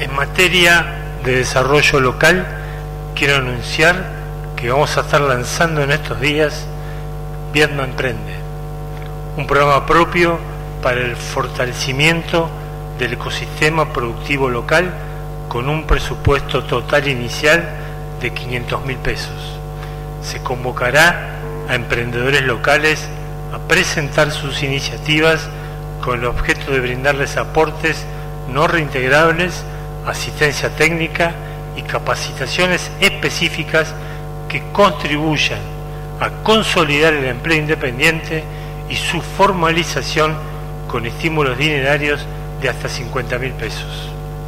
En materia de desarrollo local, quiero anunciar que vamos a estar lanzando en estos días Viedma Emprende, un programa propio para el fortalecimiento del ecosistema productivo local con un presupuesto total inicial de 500.000 pesos. Se convocará a emprendedores locales a presentar sus iniciativas con el objeto de brindarles aportes no reintegrables, asistencia técnica y capacitaciones específicas que contribuyan a consolidar el empleo independiente y su formalización con estímulos dinerarios de hasta 50.000 pesos.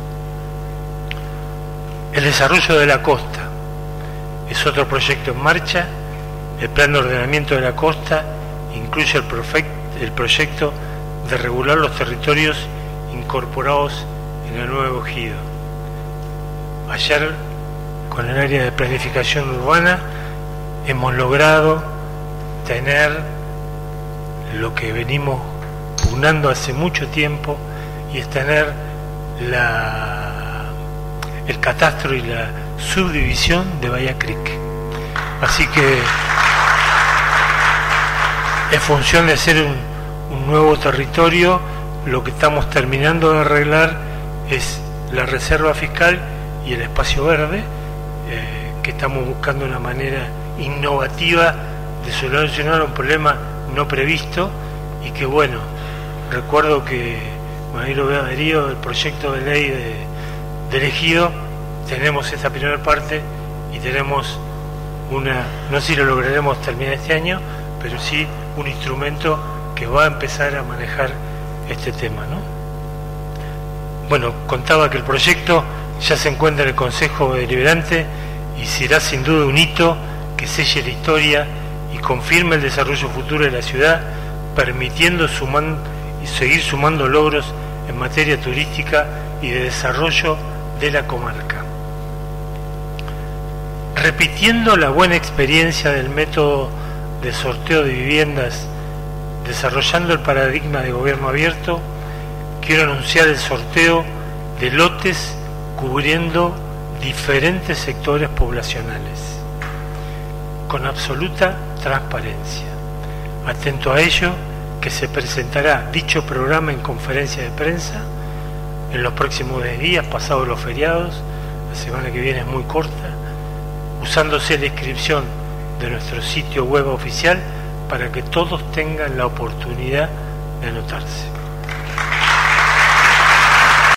El desarrollo de la costa es otro proyecto en marcha. El plan de ordenamiento de la costa incluye el proyecto de regular los territorios incorporados en el nuevo ejido. Ayer, con el área de planificación urbana, hemos logrado tener lo que venimos pugnando hace mucho tiempo, y es tener el catastro y la subdivisión de Bahía Creek. Así que, en función de ser un nuevo territorio, lo que estamos terminando de arreglar es la reserva fiscal y el espacio verde, que estamos buscando una manera innovativa de solucionar un problema no previsto, y que bueno, recuerdo que, bueno, ahí lo veo adherido del proyecto de ley del ejido, tenemos esta primera parte y tenemos no sé si lo lograremos terminar este año, pero sí un instrumento que va a empezar a manejar este tema, ¿no? Bueno, contaba que el proyecto ya se encuentra en el Consejo Deliberante y será sin duda un hito que selle la historia y confirme el desarrollo futuro de la ciudad, permitiendo seguir sumando logros en materia turística y de desarrollo de la comarca. Repitiendo la buena experiencia del método de sorteo de viviendas, desarrollando el paradigma de gobierno abierto, quiero anunciar el sorteo de lotes cubriendo diferentes sectores poblacionales, con absoluta transparencia. Atento a ello, que se presentará dicho programa en conferencia de prensa en los próximos 10 días, pasados los feriados. La semana que viene es muy corta, usándose la inscripción de nuestro sitio web oficial para que todos tengan la oportunidad de anotarse.